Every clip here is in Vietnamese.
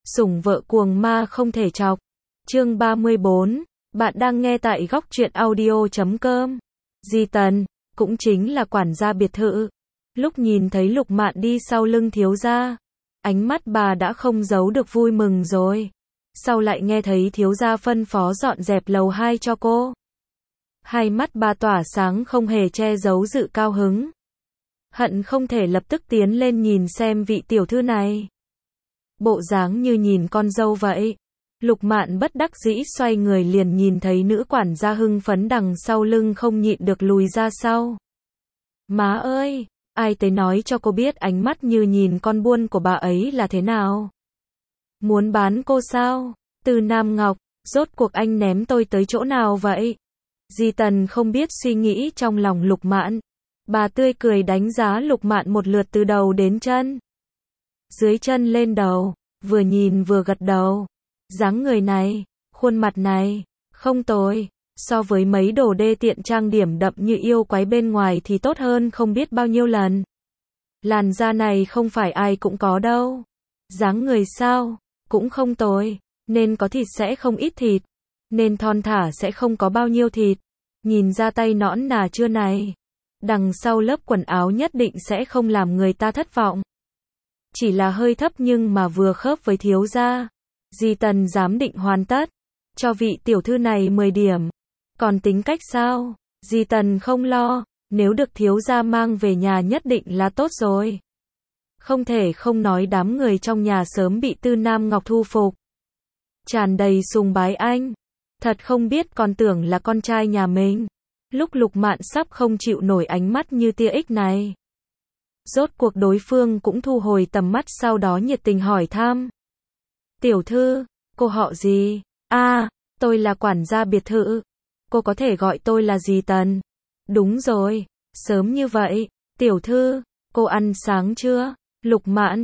Sủng vợ cuồng ma không thể chọc. Chương 34, bạn đang nghe tại góc truyện audio.com. Di Tần, cũng chính là quản gia biệt thự. Lúc nhìn thấy Lục Mạn đi sau lưng thiếu gia, ánh mắt bà đã không giấu được vui mừng rồi. Sau lại nghe thấy thiếu gia phân phó dọn dẹp lầu 2 cho cô. Hai mắt bà tỏa sáng không hề che giấu sự cao hứng. Hận không thể lập tức tiến lên nhìn xem vị tiểu thư này. Bộ dáng như nhìn con dâu vậy. Lục Mạn bất đắc dĩ xoay người liền nhìn thấy nữ quản gia hưng phấn đằng sau lưng không nhịn được lùi ra sau. Má ơi, ai tới nói cho cô biết ánh mắt như nhìn con buôn của bà ấy là thế nào? Muốn bán cô sao? Từ Nam Ngọc, rốt cuộc anh ném tôi tới chỗ nào vậy? Di Tần không biết suy nghĩ trong lòng Lục Mạn. Bà tươi cười đánh giá Lục Mạn một lượt từ đầu đến chân. Dưới chân lên đầu, vừa nhìn vừa gật đầu. Dáng người này, khuôn mặt này, không tồi, so với mấy đồ đê tiện trang điểm đậm như yêu quái bên ngoài thì tốt hơn không biết bao nhiêu lần. Làn da này không phải ai cũng có đâu. Dáng người sao, cũng không tồi, nên có thịt sẽ không ít thịt, nên thon thả sẽ không có bao nhiêu thịt. Nhìn ra tay nõn nà chưa này, đằng sau lớp quần áo nhất định sẽ không làm người ta thất vọng. Chỉ là hơi thấp nhưng mà vừa khớp với thiếu gia. Di Tần giám định hoàn tất, cho vị tiểu thư này 10 điểm. Còn tính cách sao? Di Tần không lo, nếu được thiếu gia mang về nhà nhất định là tốt rồi. Không thể không nói đám người trong nhà sớm bị Tư Nam Ngọc thu phục. Tràn đầy sùng bái anh. Thật không biết còn tưởng là con trai nhà mình. Lúc Lục Mạn sắp không chịu nổi ánh mắt như tia ích này. Rốt cuộc đối phương cũng thu hồi tầm mắt sau đó nhiệt tình hỏi thăm. Tiểu thư, cô họ gì? Tôi là quản gia biệt thự. Cô có thể gọi tôi là Di Tần. Đúng rồi, sớm như vậy. Tiểu thư, cô ăn sáng chưa? Lục Mạn,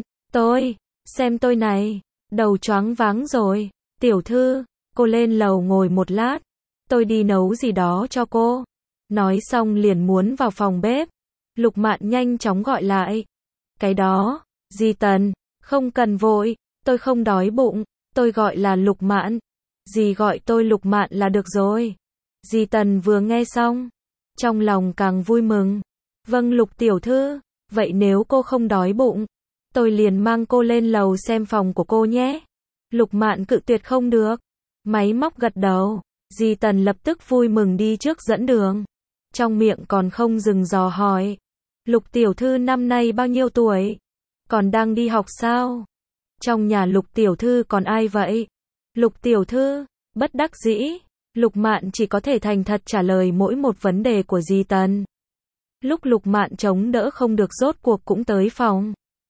xem tôi này, đầu choáng váng rồi. Tiểu thư, cô lên lầu ngồi một lát. Tôi đi nấu gì đó cho cô. Nói xong liền muốn vào phòng bếp. Lục Mạn nhanh chóng gọi lại. Cái đó, Di Tần, không cần vội. Tôi không đói bụng, tôi gọi là Lục Mạn. Dì gọi tôi Lục Mạn là được rồi. Di Tần vừa nghe xong, trong lòng càng vui mừng. Vâng Lục tiểu thư, vậy nếu cô không đói bụng, tôi liền mang cô lên lầu xem phòng của cô nhé. Lục Mạn cự tuyệt không được. Máy móc gật đầu, Di Tần lập tức vui mừng đi trước dẫn đường. Trong miệng còn không dừng dò hỏi. Lục tiểu thư năm nay bao nhiêu tuổi? Còn đang đi học sao? Trong nhà Lục tiểu thư còn ai vậy? Lục tiểu thư, bất đắc dĩ, Lục Mạn chỉ có thể thành thật trả lời mỗi một vấn đề của Di Tần. Lúc Lục Mạn chống đỡ không được rốt cuộc cũng tới phòng.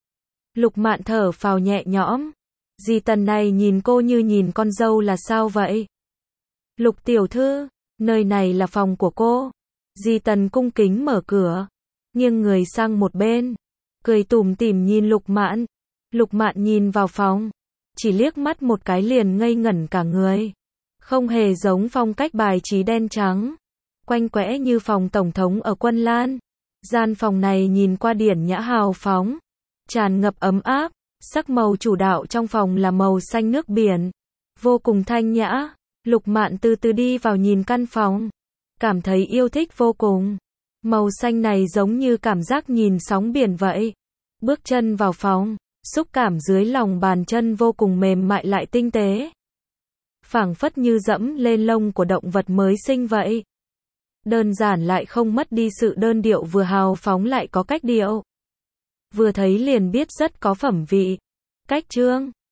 Lục Mạn thở phào nhẹ nhõm. Di Tần này nhìn cô như nhìn con dâu là sao vậy? Lục tiểu thư, nơi này là phòng của cô. Di Tần cung kính mở cửa, nghiêng người sang một bên, cười tủm tỉm nhìn Lục Mạn. Lục Mạn nhìn vào phòng, chỉ liếc mắt một cái liền ngây ngẩn cả người. Không hề giống phong cách bài trí đen trắng, quanh quẽ như phòng tổng thống ở Quân Lan. Gian phòng này nhìn qua điển nhã hào phóng, tràn ngập ấm áp, sắc màu chủ đạo trong phòng là màu xanh nước biển, vô cùng thanh nhã. Lục Mạn từ từ đi vào nhìn căn phòng, cảm thấy yêu thích vô cùng. Màu xanh này giống như cảm giác nhìn sóng biển vậy. Bước chân vào phòng, xúc cảm dưới lòng bàn chân vô cùng mềm mại lại tinh tế. Phảng phất như dẫm lên lông của động vật mới sinh vậy. Đơn giản lại không mất đi sự đơn điệu, vừa hào phóng lại có cách điệu. Vừa thấy liền biết rất có phẩm vị. Cách trương,